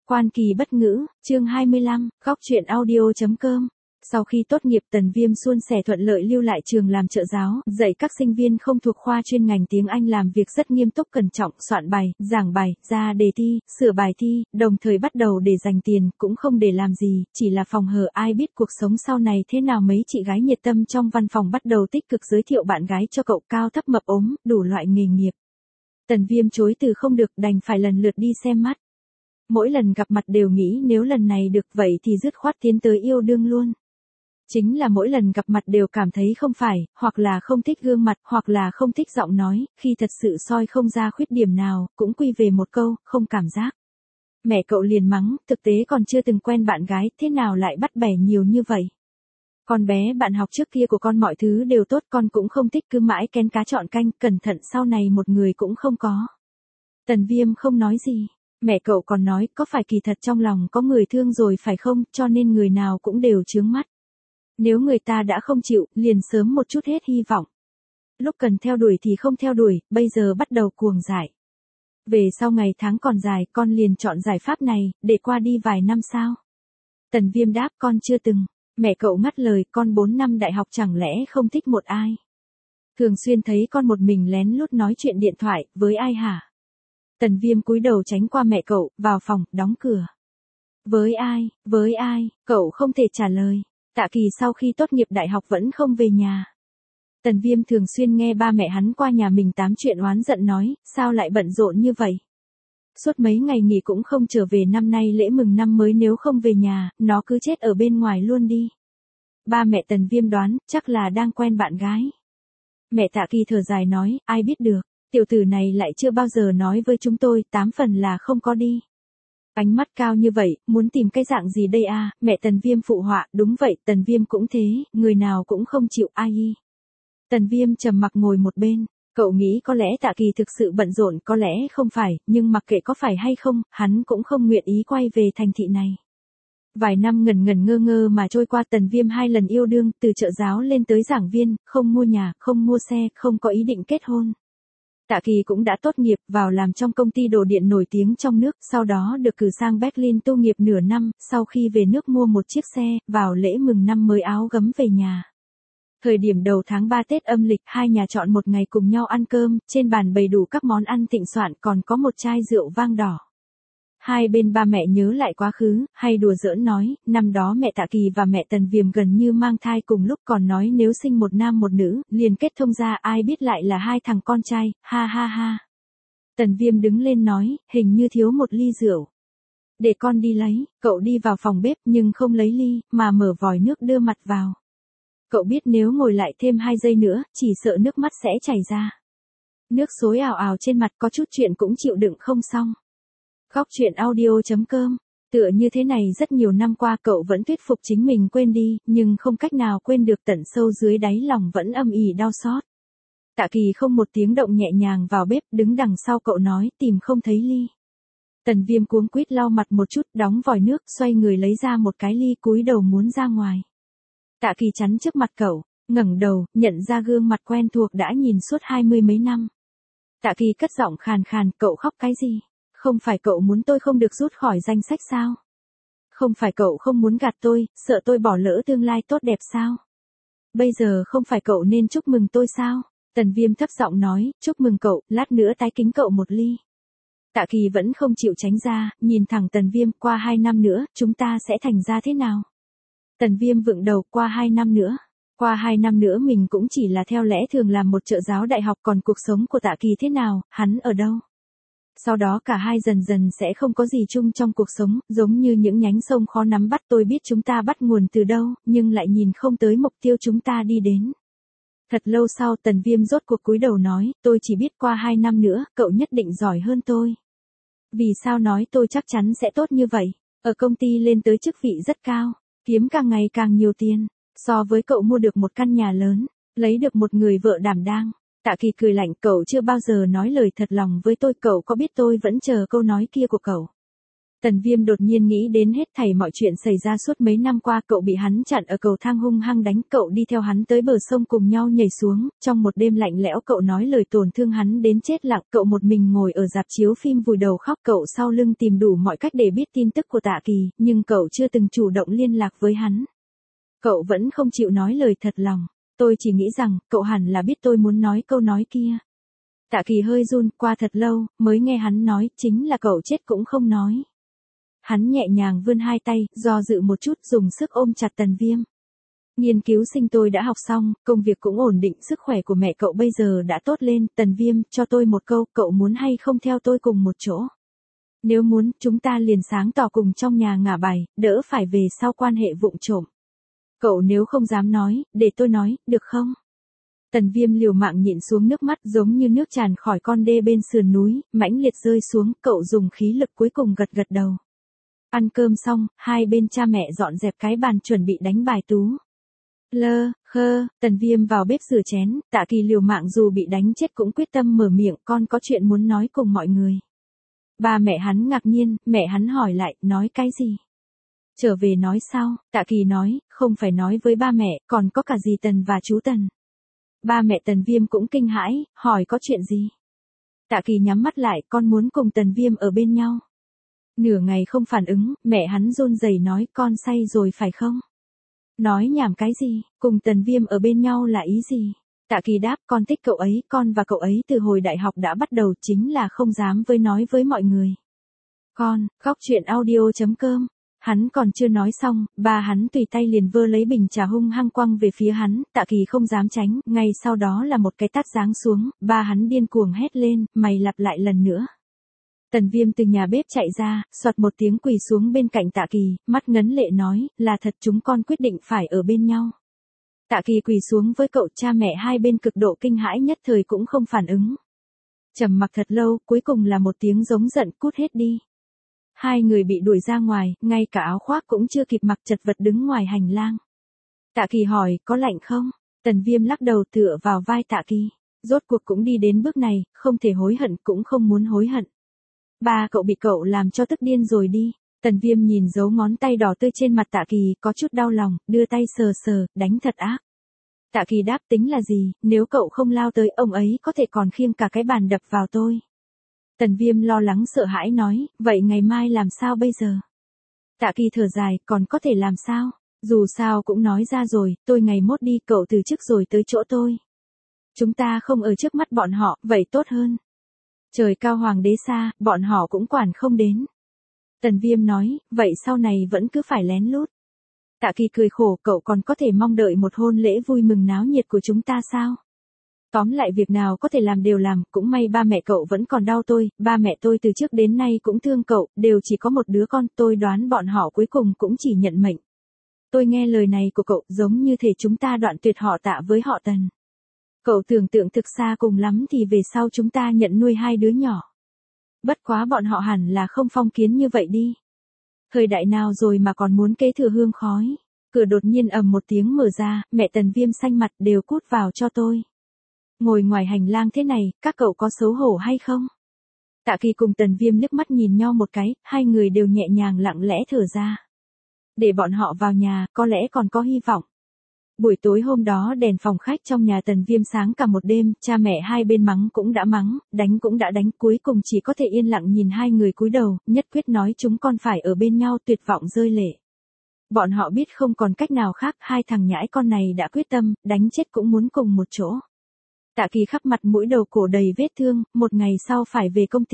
Quan kỳ bất ngữ, chương 25, góc truyện audio.com. Sau khi tốt nghiệp Tần Viêm suôn sẻ thuận lợi lưu lại trường làm trợ giáo, dạy các sinh viên không thuộc khoa chuyên ngành tiếng Anh làm việc rất nghiêm túc cẩn trọng, soạn bài, giảng bài, ra đề thi, sửa bài thi, đồng thời bắt đầu để dành tiền, cũng không để làm gì, chỉ là phòng hờ ai biết cuộc sống sau này thế nào. Mấy chị gái nhiệt tâm trong văn phòng bắt đầu tích cực giới thiệu bạn gái cho cậu, cao thấp mập ốm, đủ loại nghề nghiệp. Tần Viêm chối từ không được, đành phải lần lượt đi xem mắt. Mỗi lần gặp mặt đều nghĩ nếu lần này được vậy thì dứt khoát tiến tới yêu đương luôn. Chính là mỗi lần gặp mặt đều cảm thấy không phải, hoặc là không thích gương mặt, hoặc là không thích giọng nói, khi thật sự soi không ra khuyết điểm nào, cũng quy về một câu, không cảm giác. Mẹ cậu liền mắng, thực tế còn chưa từng quen bạn gái, thế nào lại bắt bẻ nhiều như vậy? Con bé bạn học trước kia của con mọi thứ đều tốt, con cũng không thích cứ mãi kén cá chọn canh, cẩn thận sau này một người cũng không có. Tần Viêm không nói gì. Mẹ cậu còn nói, có phải kỳ thật trong lòng có người thương rồi phải không, cho nên người nào cũng đều chướng mắt. Nếu người ta đã không chịu, liền sớm một chút hết hy vọng. Lúc cần theo đuổi thì không theo đuổi, bây giờ bắt đầu cuồng dại. Về sau ngày tháng còn dài, con liền chọn giải pháp này, để qua đi vài năm sao? Tần Viêm đáp, con chưa từng. Mẹ cậu ngắt lời, con 4 năm đại học chẳng lẽ không thích một ai? Thường xuyên thấy con một mình lén lút nói chuyện điện thoại, với ai hả? Tần Viêm cúi đầu tránh qua mẹ cậu, vào phòng, đóng cửa. Với ai, cậu không thể trả lời. Tạ Kỳ sau khi tốt nghiệp đại học vẫn không về nhà. Tần Viêm thường xuyên nghe ba mẹ hắn qua nhà mình tám chuyện oán giận nói, sao lại bận rộn như vậy? Suốt mấy ngày nghỉ cũng không trở về, năm nay lễ mừng năm mới nếu không về nhà, nó cứ chết ở bên ngoài luôn đi. Ba mẹ Tần Viêm đoán, chắc là đang quen bạn gái. Mẹ Tạ Kỳ thở dài nói, ai biết được, tiểu tử này lại chưa bao giờ nói với chúng tôi, 8 phần là không có đi. Ánh mắt cao như vậy, muốn tìm cái dạng gì đây à? Mẹ Tần Viêm phụ họa, đúng vậy, Tần Viêm cũng thế, người nào cũng không chịu ai. Tần Viêm trầm mặc ngồi một bên, cậu nghĩ có lẽ Tạ Kỳ thực sự bận rộn, có lẽ không phải, nhưng mặc kệ có phải hay không, hắn cũng không nguyện ý quay về thành thị này. Vài năm ngần ngần ngơ ngơ mà trôi qua, Tần Viêm 2 lần yêu đương, từ trợ giáo lên tới giảng viên, không mua nhà, không mua xe, không có ý định kết hôn. Tạ Kỳ cũng đã tốt nghiệp, vào làm trong công ty đồ điện nổi tiếng trong nước, sau đó được cử sang Berlin tu nghiệp nửa năm, sau khi về nước mua một chiếc xe, vào lễ mừng năm mới áo gấm về nhà. Thời điểm đầu tháng 3 Tết âm lịch, hai nhà chọn một ngày cùng nhau ăn cơm, trên bàn bày đủ các món ăn thịnh soạn, còn có một chai rượu vang đỏ. Hai bên ba mẹ nhớ lại quá khứ, hay đùa giỡn nói, năm đó mẹ Tạ Kỳ và mẹ Tần Viêm gần như mang thai cùng lúc, còn nói nếu sinh một nam một nữ, liền kết thông ra, ai biết lại là 2 thằng con trai, ha ha ha. Tần Viêm đứng lên nói, hình như thiếu một ly rượu. Để con đi lấy, cậu đi vào phòng bếp nhưng không lấy ly, mà mở vòi nước đưa mặt vào. Cậu biết nếu ngồi lại thêm 2 giây nữa, chỉ sợ nước mắt sẽ chảy ra. Nước xối ào ào trên mặt, có chút chuyện cũng chịu đựng không xong. Góc truyện audio.com. Tựa như thế này rất nhiều năm qua cậu vẫn thuyết phục chính mình quên đi, nhưng không cách nào quên được, tận sâu dưới đáy lòng vẫn âm ỉ đau xót. Tạ Kỳ không một tiếng động nhẹ nhàng vào bếp, đứng đằng sau cậu nói, tìm không thấy ly. Tần Viêm cuống quýt lau mặt một chút, đóng vòi nước, xoay người lấy ra một cái ly, cúi đầu muốn ra ngoài. Tạ Kỳ chắn trước mặt cậu, ngẩng đầu, nhận ra gương mặt quen thuộc đã nhìn suốt 20 mấy năm. Tạ Kỳ cất giọng khàn khàn, cậu khóc cái gì? Không phải cậu muốn tôi không được rút khỏi danh sách sao? Không phải cậu không muốn gạt tôi, sợ tôi bỏ lỡ tương lai tốt đẹp sao? Bây giờ không phải cậu nên chúc mừng tôi sao? Tần Viêm thấp giọng nói, chúc mừng cậu, lát nữa tái kính cậu một ly. Tạ Kỳ vẫn không chịu tránh ra, nhìn thẳng Tần Viêm, qua 2 năm nữa, chúng ta sẽ thành ra thế nào? Tần Viêm vựng đầu, qua 2 năm nữa. Qua 2 năm nữa mình cũng chỉ là theo lẽ thường làm một trợ giáo đại học, còn cuộc sống của Tạ Kỳ thế nào, hắn ở đâu? Sau đó cả hai dần dần sẽ không có gì chung trong cuộc sống, giống như những nhánh sông khó nắm bắt, tôi biết chúng ta bắt nguồn từ đâu, nhưng lại nhìn không tới mục tiêu chúng ta đi đến. Thật lâu sau Tần Viêm rốt cuộc cúi đầu nói, tôi chỉ biết qua 2 năm nữa, cậu nhất định giỏi hơn tôi. Vì sao nói tôi chắc chắn sẽ tốt như vậy? Ở công ty lên tới chức vị rất cao, kiếm càng ngày càng nhiều tiền, so với cậu mua được một căn nhà lớn, lấy được một người vợ đảm đang. Tạ Kỳ cười lạnh, cậu chưa bao giờ nói lời thật lòng với tôi, cậu có biết tôi vẫn chờ câu nói kia của cậu. Tần Viêm đột nhiên nghĩ đến hết thảy mọi chuyện xảy ra suốt mấy năm qua, cậu bị hắn chặn ở cầu thang hung hăng đánh, cậu đi theo hắn tới bờ sông cùng nhau nhảy xuống, trong một đêm lạnh lẽo cậu nói lời tổn thương hắn đến chết lặng, cậu một mình ngồi ở rạp chiếu phim vùi đầu khóc, cậu sau lưng tìm đủ mọi cách để biết tin tức của Tạ Kỳ, nhưng cậu chưa từng chủ động liên lạc với hắn. Cậu vẫn không chịu nói lời thật lòng, tôi chỉ nghĩ rằng, cậu hẳn là biết tôi muốn nói câu nói kia. Tạ Kỳ hơi run, qua thật lâu, mới nghe hắn nói, chính là cậu chết cũng không nói. Hắn nhẹ nhàng vươn hai tay, do dự một chút, dùng sức ôm chặt Tần Viêm. Nghiên cứu sinh tôi đã học xong, công việc cũng ổn định, sức khỏe của mẹ cậu bây giờ đã tốt lên, Tần Viêm, cho tôi một câu, cậu muốn hay không theo tôi cùng một chỗ? Nếu muốn, chúng ta liền sáng tỏ cùng trong nhà ngả bài, đỡ phải về sau quan hệ vụng trộm. Cậu nếu không dám nói, để tôi nói, được không? Tần Viêm liều mạng nhịn xuống nước mắt giống như nước tràn khỏi con đê bên sườn núi, mãnh liệt rơi xuống, cậu dùng khí lực cuối cùng gật gật đầu. Ăn cơm xong, hai bên cha mẹ dọn dẹp cái bàn chuẩn bị đánh bài tú. Tần Viêm vào bếp rửa chén, Tạ Kỳ liều mạng dù bị đánh chết cũng quyết tâm mở miệng, con có chuyện muốn nói cùng mọi người. Ba mẹ hắn ngạc nhiên, mẹ hắn hỏi lại, nói cái gì? Trở về nói sao? Tạ Kỳ nói, không phải nói với ba mẹ, còn có cả dì Tần và chú Tần. Ba mẹ Tần Viêm cũng kinh hãi, hỏi có chuyện gì? Tạ Kỳ nhắm mắt lại, con muốn cùng Tần Viêm ở bên nhau. Nửa ngày không phản ứng, mẹ hắn run rẩy nói, con say rồi phải không? Nói nhảm cái gì, cùng Tần Viêm ở bên nhau là ý gì? Tạ Kỳ đáp, con thích cậu ấy, con và cậu ấy từ hồi đại học đã bắt đầu, chính là không dám nói với mọi người. Con, góc truyện audio.com. Hắn còn chưa nói xong, ba hắn tùy tay liền vơ lấy bình trà hung hăng quăng về phía hắn, Tạ Kỳ không dám tránh, ngay sau đó là một cái tát giáng xuống, ba hắn điên cuồng hét lên, mày lặp lại lần nữa. Tần Viêm từ nhà bếp chạy ra, xoạt một tiếng quỳ xuống bên cạnh Tạ Kỳ, mắt ngấn lệ nói, là thật chúng con quyết định phải ở bên nhau. Tạ Kỳ quỳ xuống với cậu, cha mẹ hai bên cực độ kinh hãi nhất thời cũng không phản ứng. Trầm mặc thật lâu, cuối cùng là một tiếng giống giận, cút hết đi. Hai người bị đuổi ra ngoài, ngay cả áo khoác cũng chưa kịp mặc chật vật đứng ngoài hành lang. Tạ Kỳ hỏi, có lạnh không? Tần Viêm lắc đầu tựa vào vai Tạ Kỳ. Rốt cuộc cũng đi đến bước này, không thể hối hận cũng không muốn hối hận. Ba cậu bị cậu làm cho tức điên rồi đi. Tần Viêm nhìn dấu ngón tay đỏ tươi trên mặt Tạ Kỳ, có chút đau lòng, đưa tay sờ sờ, đánh thật ác. Tạ Kỳ đáp, tính là gì, nếu cậu không lao tới, ông ấy có thể còn khiêng cả cái bàn đập vào tôi. Tần Viêm lo lắng sợ hãi nói, vậy ngày mai làm sao bây giờ? Tạ Kỳ thở dài, còn có thể làm sao? Dù sao cũng nói ra rồi, tôi ngày mốt đi, cậu từ chức rồi tới chỗ tôi. Chúng ta không ở trước mắt bọn họ, vậy tốt hơn. Trời cao hoàng đế xa, bọn họ cũng quản không đến. Tần Viêm nói, vậy sau này vẫn cứ phải lén lút. Tạ Kỳ cười khổ, cậu còn có thể mong đợi một hôn lễ vui mừng náo nhiệt của chúng ta sao? Tóm lại việc nào có thể làm đều làm, cũng may ba mẹ cậu vẫn còn đau tôi, ba mẹ tôi từ trước đến nay cũng thương cậu, đều chỉ có một đứa con, tôi đoán bọn họ cuối cùng cũng chỉ nhận mệnh. Tôi nghe lời này của cậu giống như thể chúng ta đoạn tuyệt họ Tạ với họ Tần. Cậu tưởng tượng thực xa cùng lắm thì về sau chúng ta nhận nuôi hai đứa nhỏ. Bất quá bọn họ hẳn là không phong kiến như vậy đi. Thời đại nào rồi mà còn muốn kế thừa hương khói. Cửa đột nhiên ầm một tiếng mở ra, mẹ Tần Viêm xanh mặt, đều cút vào cho tôi. Ngồi ngoài hành lang thế này, các cậu có xấu hổ hay không? Tạ Kỳ cùng Tần Viêm liếc mắt nhìn nhau một cái, hai người đều nhẹ nhàng lặng lẽ thở ra. Để bọn họ vào nhà, có lẽ còn có hy vọng. Buổi tối hôm đó đèn phòng khách trong nhà Tần Viêm sáng cả một đêm, cha mẹ hai bên mắng cũng đã mắng, đánh cũng đã đánh, cuối cùng chỉ có thể yên lặng nhìn hai người cúi đầu, nhất quyết nói chúng con phải ở bên nhau, tuyệt vọng rơi lệ. Bọn họ biết không còn cách nào khác, hai thằng nhãi con này đã quyết tâm, đánh chết cũng muốn cùng một chỗ. Tạ Kỳ khắp mặt mũi đầu cổ đầy vết thương, một ngày sau phải về công ty.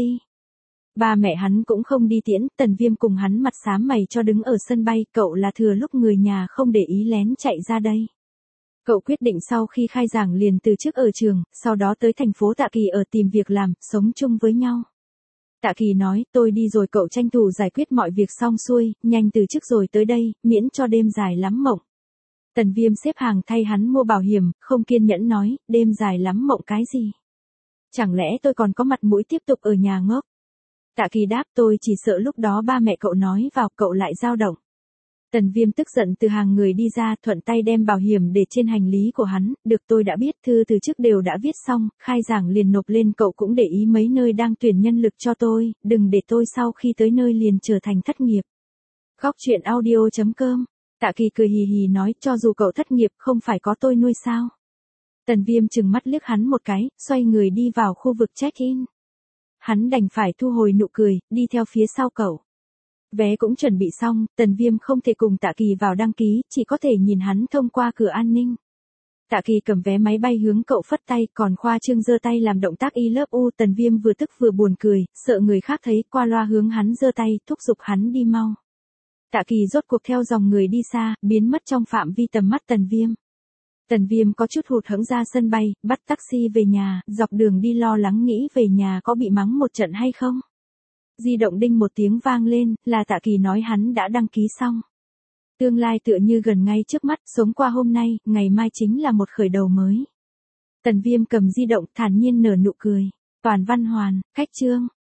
Ba mẹ hắn cũng không đi tiễn, Tần Viêm cùng hắn mặt xám mày cho đứng ở sân bay, cậu là thừa lúc người nhà không để ý lén chạy ra đây. Cậu quyết định sau khi khai giảng liền từ chức ở trường, sau đó tới thành phố Tạ Kỳ ở tìm việc làm, sống chung với nhau. Tạ Kỳ nói, tôi đi rồi, cậu tranh thủ giải quyết mọi việc xong xuôi, nhanh từ chức rồi tới đây, miễn cho đêm dài lắm mộng. Tần Viêm xếp hàng thay hắn mua bảo hiểm, không kiên nhẫn nói, đêm dài lắm mộng cái gì? Chẳng lẽ tôi còn có mặt mũi tiếp tục ở nhà ngốc? Tạ Kỳ đáp, tôi chỉ sợ lúc đó ba mẹ cậu nói vào, cậu lại dao động. Tần Viêm tức giận từ hàng người đi ra, thuận tay đem bảo hiểm để trên hành lý của hắn, được tôi đã biết, thư từ trước đều đã viết xong, khai giảng liền nộp lên, cậu cũng để ý mấy nơi đang tuyển nhân lực cho tôi, đừng để tôi sau khi tới nơi liền trở thành thất nghiệp. Góc truyện audio.com. Tạ Kỳ cười hì hì nói, cho dù cậu thất nghiệp không phải có tôi nuôi sao. Tần Viêm trừng mắt liếc hắn một cái, xoay người đi vào khu vực check-in. Hắn đành phải thu hồi nụ cười, đi theo phía sau cậu. Vé cũng chuẩn bị xong, Tần Viêm không thể cùng Tạ Kỳ vào đăng ký, chỉ có thể nhìn hắn thông qua cửa an ninh. Tạ Kỳ cầm vé máy bay hướng cậu phất tay, còn Khoa Trương giơ tay làm động tác I love you. Tần Viêm vừa tức vừa buồn cười, sợ người khác thấy, qua loa hướng hắn giơ tay, thúc giục hắn đi mau. Tạ Kỳ rốt cuộc theo dòng người đi xa, biến mất trong phạm vi tầm mắt Tần Viêm. Tần Viêm có chút hụt hẫng ra sân bay, bắt taxi về nhà, dọc đường đi lo lắng nghĩ về nhà có bị mắng một trận hay không. Di động đinh một tiếng vang lên, là Tạ Kỳ nói hắn đã đăng ký xong. Tương lai tựa như gần ngay trước mắt, sống qua hôm nay, ngày mai chính là một khởi đầu mới. Tần Viêm cầm di động thản nhiên nở nụ cười. Toàn văn hoàn, khách chương.